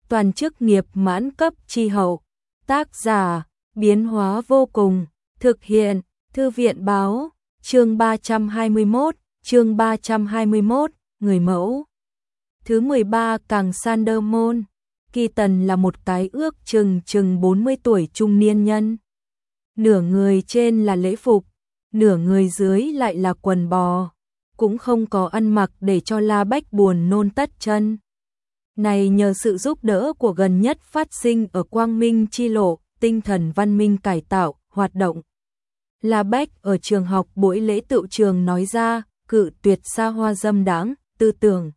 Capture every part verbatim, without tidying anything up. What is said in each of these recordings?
toàn chức nghiệp mãn cấp chi hậu. Tác giả, biến hóa vô cùng, thực hiện, Thư viện báo, chương ba trăm hai mươi mốt, chương ba trăm hai mươi mốt, người mẫu. Thứ mười ba càng Sander Môn, Keaton là một cái ước chừng chừng bốn mươi tuổi trung niên nhân. Nửa người trên là lễ phục, nửa người dưới lại là quần bò, cũng không có ăn mặc để cho La Bách buồn nôn tất chân. Này nhờ sự giúp đỡ của gần nhất phát sinh ở Quang Minh chi lộ, tinh thần văn minh cải tạo, hoạt động. La Bách ở trường học buổi lễ tựu trường nói ra, cự tuyệt xa hoa dâm đãng, tư tưởng.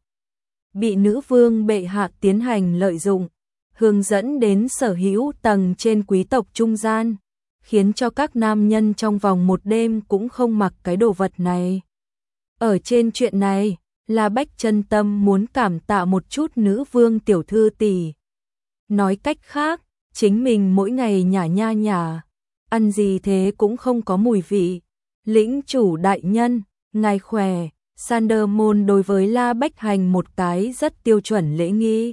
Bị nữ vương bệ hạ tiến hành lợi dụng, hướng dẫn đến sở hữu tầng trên quý tộc trung gian, khiến cho các nam nhân trong vòng một đêm cũng không mặc cái đồ vật này. Ở trên chuyện này, La Bách chân tâm muốn cảm tạ một chút nữ vương tiểu thư tỷ. Nói cách khác, chính mình mỗi ngày nhả nha nhả, ăn gì thế cũng không có mùi vị. Lĩnh chủ đại nhân, ngài khỏe. Sander Môn đối với La Bách hành một cái rất tiêu chuẩn lễ nghi.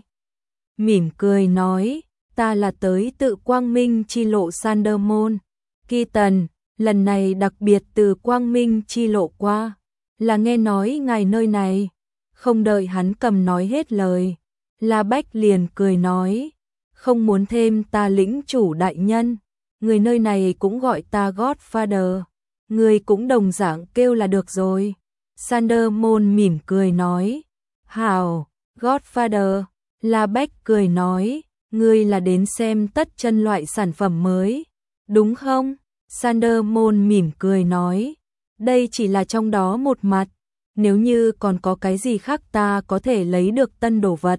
Mỉm cười nói, ta là tới tự Quang Minh chi lộ Sander Môn. Keaton, lần này đặc biệt từ Quang Minh chi lộ qua, là nghe nói ngài nơi này. Không đợi hắn cầm nói hết lời, La Bách liền cười nói, không muốn thêm ta lĩnh chủ đại nhân, người nơi này cũng gọi ta Godfather, người cũng đồng dạng kêu là được rồi. Sander Môn mỉm cười nói, hảo, Godfather. La Bách cười nói, ngươi là đến xem tất chân loại sản phẩm mới, đúng không? Sander Môn mỉm cười nói, đây chỉ là trong đó một mặt, nếu như còn có cái gì khác ta có thể lấy được tân đồ vật.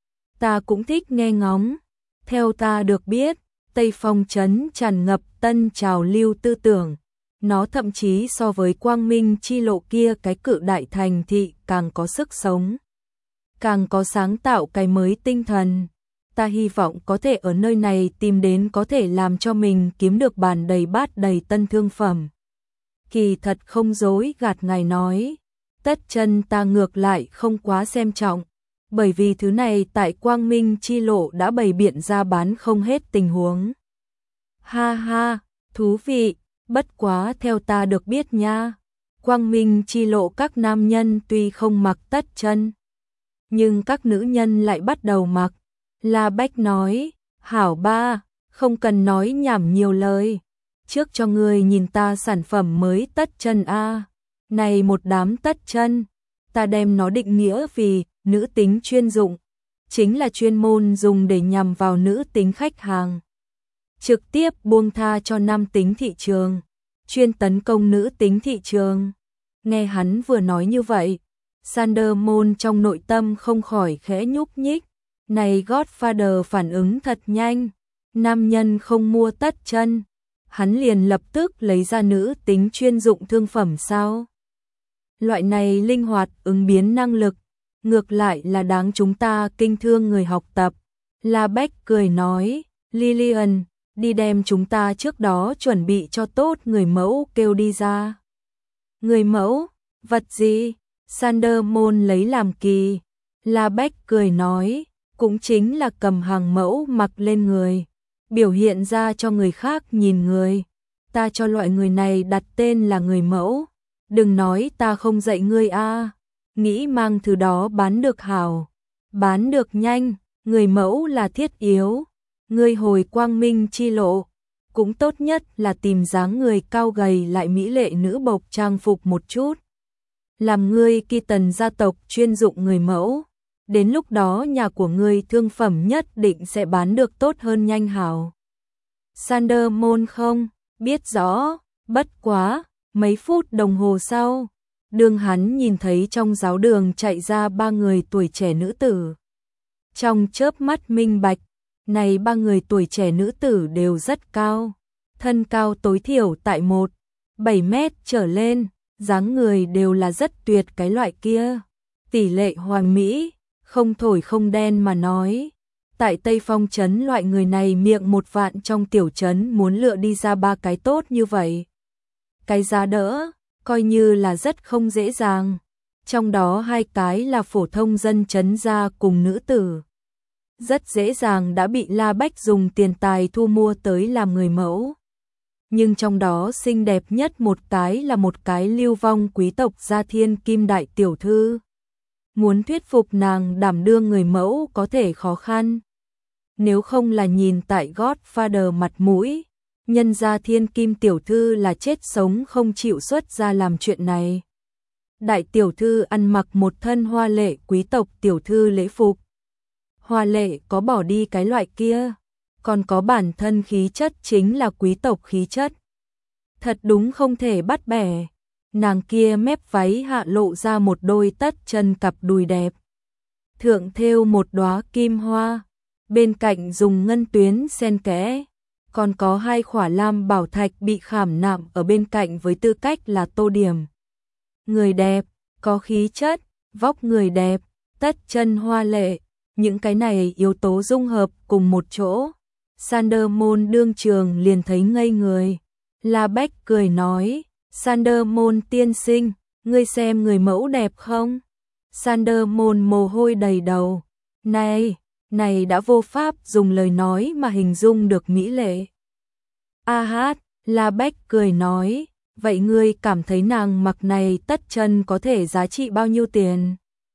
Ta cũng thích nghe ngóng. Theo ta được biết, Tây Phong trấn tràn ngập tân trào lưu tư tưởng. Nó thậm chí so với Quang Minh chi lộ kia cái cự đại thành thị càng có sức sống, càng có sáng tạo cái mới tinh thần. Ta hy vọng có thể ở nơi này tìm đến có thể làm cho mình kiếm được bàn đầy bát đầy tân thương phẩm. Kỳ thật không dối gạt ngài nói, tất chân ta ngược lại không quá xem trọng, bởi vì thứ này tại Quang Minh chi lộ đã bày biện ra bán không hết tình huống. Ha ha, thú vị. Bất quá theo ta được biết nha, Quang Minh chi lộ các nam nhân tuy không mặc tất chân, nhưng các nữ nhân lại bắt đầu mặc. La Bách nói, hảo ba, không cần nói nhảm nhiều lời, trước cho ngươi nhìn ta sản phẩm mới tất chân a. Này một đám tất chân, ta đem nó định nghĩa vì nữ tính chuyên dụng, chính là chuyên môn dùng để nhằm vào nữ tính khách hàng, trực tiếp buông tha cho nam tính thị trường, chuyên tấn công nữ tính thị trường. Nghe hắn vừa nói như vậy, Sander Môn trong nội tâm không khỏi khẽ nhúc nhích. Này Godfather phản ứng thật nhanh, nam nhân không mua tất chân, hắn liền lập tức lấy ra nữ tính chuyên dụng thương phẩm sao? Loại này linh hoạt ứng biến năng lực, ngược lại là đáng chúng ta kinh thương người học tập. La Bách cười nói, Lillian, đi đem chúng ta trước đó chuẩn bị cho tốt người mẫu kêu đi ra. Người mẫu, vật gì? Sander Môn lấy làm kỳ. La Bách cười nói, cũng chính là cầm hàng mẫu mặc lên người, biểu hiện ra cho người khác nhìn người. Ta cho loại người này đặt tên là người mẫu. Đừng nói ta không dạy ngươi a, nghĩ mang thứ đó bán được hảo, bán được nhanh, người mẫu là thiết yếu. Ngươi hồi Quang Minh chi lộ, cũng tốt nhất là tìm dáng người cao gầy lại mỹ lệ nữ bộc trang phục một chút. Làm ngươi Keaton gia tộc chuyên dụng người mẫu, đến lúc đó nhà của ngươi thương phẩm nhất định sẽ bán được tốt hơn nhanh hảo. Sander Môn không biết rõ, bất quá, mấy phút đồng hồ sau, đường hắn nhìn thấy trong giáo đường chạy ra ba người tuổi trẻ nữ tử. Trong chớp mắt minh bạch, này ba người tuổi trẻ nữ tử đều rất cao, thân cao tối thiểu tại một bảy mét trở lên, dáng người đều là rất tuyệt cái loại kia, tỷ lệ hoàn mỹ, không thổi không đen mà nói. Tại Tây Phong trấn loại người này miệng một vạn trong tiểu trấn muốn lựa đi ra ba cái tốt như vậy. Cái giá đỡ, coi như là rất không dễ dàng. Trong đó hai cái là phổ thông dân trấn gia cùng nữ tử. rất dễ dàng đã bị La Bách dùng tiền tài thu mua tới làm người mẫu. Nhưng trong đó xinh đẹp nhất một cái là một cái lưu vong quý tộc gia thiên kim đại tiểu thư. Muốn thuyết phục nàng đảm đương người mẫu có thể khó khăn. Nếu không là nhìn tại Godfather mặt mũi, nhân gia thiên kim tiểu thư là chết sống không chịu xuất ra làm chuyện này. Đại tiểu thư ăn mặc một thân hoa lệ quý tộc tiểu thư lễ phục. Hoa lệ có bỏ đi cái loại kia, còn có bản thân khí chất chính là quý tộc khí chất. Thật đúng không thể bắt bẻ. Nàng kia mép váy hạ lộ ra một đôi tất chân cặp đùi đẹp. Thượng thêu một đóa kim hoa, bên cạnh dùng ngân tuyến xen kẽ, còn có hai khỏa lam bảo thạch bị khảm nạm ở bên cạnh với tư cách là tô điểm. Người đẹp, có khí chất, vóc người đẹp, tất chân hoa lệ, những cái này yếu tố dung hợp cùng một chỗ. Sandermon đương trường liền thấy ngây người. La Bách cười nói, Sandermon tiên sinh, ngươi xem người mẫu đẹp không? Sandermon mồ hôi đầy đầu. Này, này đã vô pháp dùng lời nói mà hình dung được mỹ lệ. A hát, La Bách cười nói, vậy ngươi cảm thấy nàng mặc này tất chân có thể giá trị bao nhiêu tiền?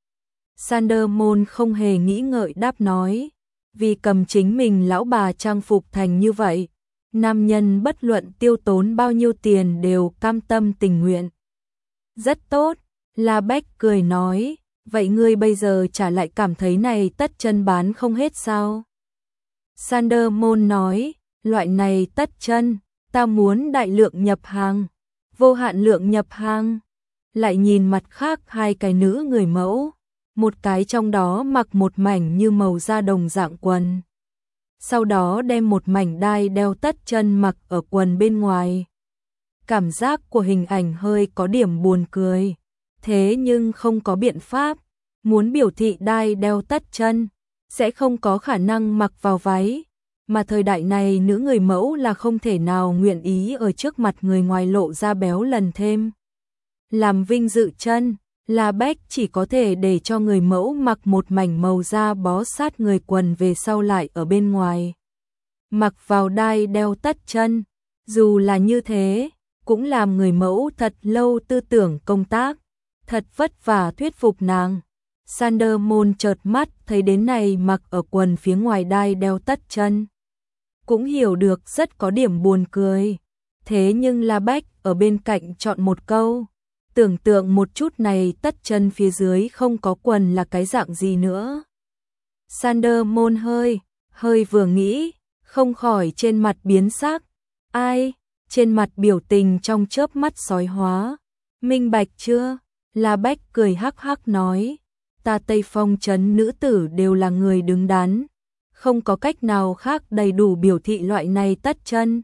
Sandermon không hề nghĩ ngợi đáp nói, vì cầm chính mình lão bà trang phục thành như vậy, nam nhân bất luận tiêu tốn bao nhiêu tiền đều cam tâm tình nguyện. Rất tốt, La Bách cười nói, vậy ngươi bây giờ trả lại cảm thấy này tất chân bán không hết sao? Sandermon nói, loại này tất chân, ta muốn đại lượng nhập hàng, vô hạn lượng nhập hàng. Lại nhìn mặt khác hai cái nữ người mẫu, một cái trong đó mặc một mảnh như màu da đồng dạng quần. Sau đó đem một mảnh đai đeo tất chân mặc ở quần bên ngoài. Cảm giác của hình ảnh hơi có điểm buồn cười, thế nhưng không có biện pháp, muốn biểu thị đai đeo tất chân, sẽ không có khả năng mặc vào váy, mà thời đại này nữ người mẫu là không thể nào nguyện ý ở trước mặt người ngoài lộ ra béo lần thêm. Làm vinh dự chân, La Bách chỉ có thể để cho người mẫu mặc một mảnh màu da bó sát người quần về sau lại ở bên ngoài. Mặc vào đai đeo tất chân, dù là như thế, cũng làm người mẫu thật lâu tư tưởng công tác, thật vất vả thuyết phục nàng. Sandermon chợt mắt thấy đến này mặc ở quần phía ngoài đai đeo tất chân. Cũng hiểu được rất có điểm buồn cười. Thế nhưng La Bách ở bên cạnh chọn một câu. Tưởng tượng một chút này tất chân phía dưới không có quần là cái dạng gì nữa. Sandermon hơi, hơi vừa nghĩ, không khỏi trên mặt biến sắc. Ai? Trên mặt biểu tình trong chớp mắt sói hóa. Minh bạch chưa? La Bách cười hắc hắc nói. Ta Tây Phong trấn nữ tử đều là người đứng đắn. Không có cách nào khác đầy đủ biểu thị loại này tất chân.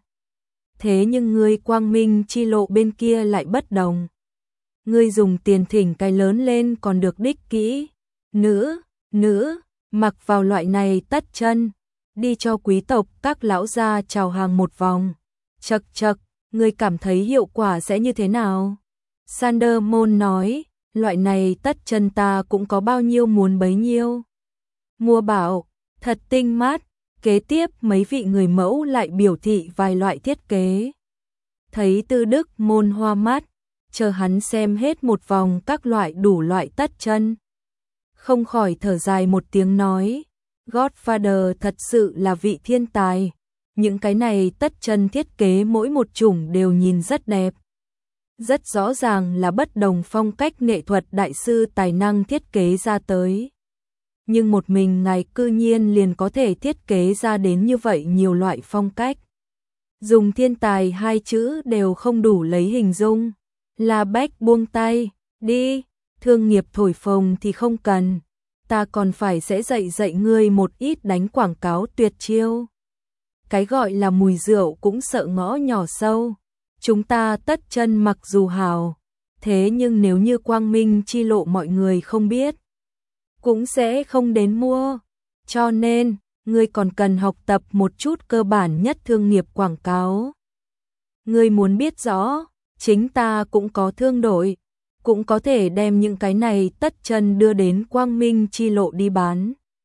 Thế nhưng ngươi quang minh chi lộ bên kia lại bất đồng. Ngươi dùng tiền thỉnh cái lớn lên còn được đích kỹ. Nữ, nữ, mặc vào loại này tất chân. Đi cho quý tộc các lão gia chào hàng một vòng. Chậc chậc, ngươi cảm thấy hiệu quả sẽ như thế nào? Sandermon nói, loại này tất chân ta cũng có bao nhiêu muốn bấy nhiêu. Mua bảo, thật tinh mát. Kế tiếp mấy vị người mẫu lại biểu thị vài loại thiết kế. Thấy Tư Đức Môn hoa mắt, chờ hắn xem hết một vòng các loại đủ loại tất chân. Không khỏi thở dài một tiếng nói, Godfather thật sự là vị thiên tài. Những cái này tất chân thiết kế mỗi một chủng đều nhìn rất đẹp. Rất rõ ràng là bất đồng phong cách nghệ thuật đại sư tài năng thiết kế ra tới. Nhưng một mình ngài cư nhiên liền có thể thiết kế ra đến như vậy nhiều loại phong cách. Dùng thiên tài hai chữ đều không đủ lấy hình dung. La Bách buông tay, đi, thương nghiệp thổi phồng thì không cần. Ta còn phải sẽ dạy dạy ngươi một ít đánh quảng cáo tuyệt chiêu. Cái gọi là mùi rượu cũng sợ ngõ nhỏ sâu. Chúng ta tất chân mặc dù hào, thế nhưng nếu như quang minh chi lộ mọi người không biết, cũng sẽ không đến mua. Cho nên, ngươi còn cần học tập một chút cơ bản nhất thương nghiệp quảng cáo. Ngươi muốn biết rõ, chính ta cũng có thương đội, cũng có thể đem những cái này tất chân đưa đến quang minh chi lộ đi bán.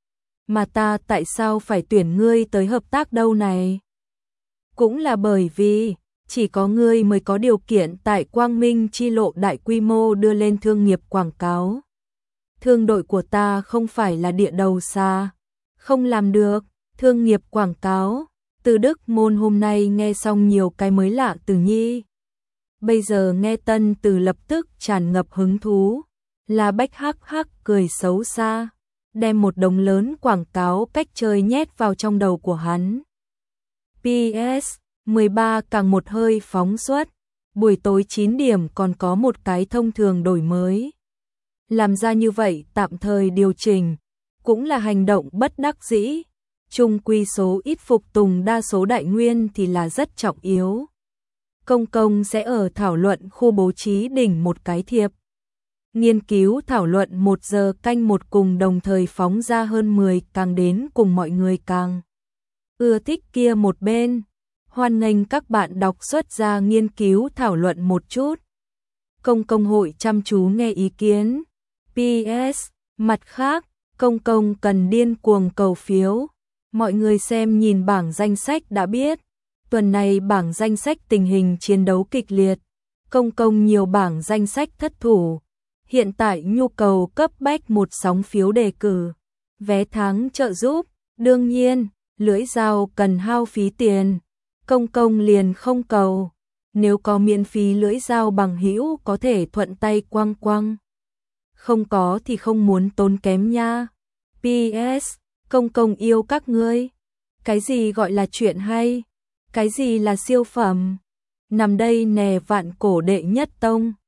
mà ta tại sao phải tuyển ngươi tới hợp tác đâu này? Cũng là bởi vì chỉ có ngươi mới có điều kiện tại Quang Minh chi lộ đại quy mô đưa lên thương nghiệp quảng cáo. Thương đội của ta không phải là địa đầu xa, không làm được thương nghiệp quảng cáo. Từ Đức Môn hôm nay nghe xong nhiều cái mới lạ từ nhi. Bây giờ nghe Tân Từ lập tức tràn ngập hứng thú, là Bách hắc hắc cười xấu xa, đem một đống lớn quảng cáo cách chơi nhét vào trong đầu của hắn. pê ét mười ba càng một hơi phóng xuất, buổi tối chín điểm còn có một cái thông thường đổi mới. Làm ra như vậy tạm thời điều chỉnh, cũng là hành động bất đắc dĩ. Chung quy số ít phục tùng đa số đại nguyên thì là rất trọng yếu. Công công sẽ ở thảo luận khu bố trí đỉnh một cái thiệp. Nghiên cứu thảo luận một giờ canh một cùng đồng thời phóng ra hơn mười, càng đến cùng mọi người càng ưa thích kia một bên. Hoan nghênh các bạn đọc xuất ra nghiên cứu thảo luận một chút. Công công hội chăm chú nghe ý kiến. pê ét mặt khác, công công cần điên cuồng cầu phiếu. Mọi người xem nhìn bảng danh sách đã biết, tuần này bảng danh sách tình hình chiến đấu kịch liệt, công công nhiều bảng danh sách thất thủ. Hiện tại nhu cầu cấp bách một sóng phiếu đề cử, vé tháng trợ giúp, đương nhiên, lưỡi dao cần hao phí tiền, công công liền không cầu, nếu có miễn phí lưỡi dao bằng hữu có thể thuận tay quăng quăng. Không có thì không muốn tốn kém nha. pê ét công công yêu các ngươi. Cái gì gọi là chuyện hay? Cái gì là siêu phẩm? Nằm đây nè vạn cổ đệ nhất tông.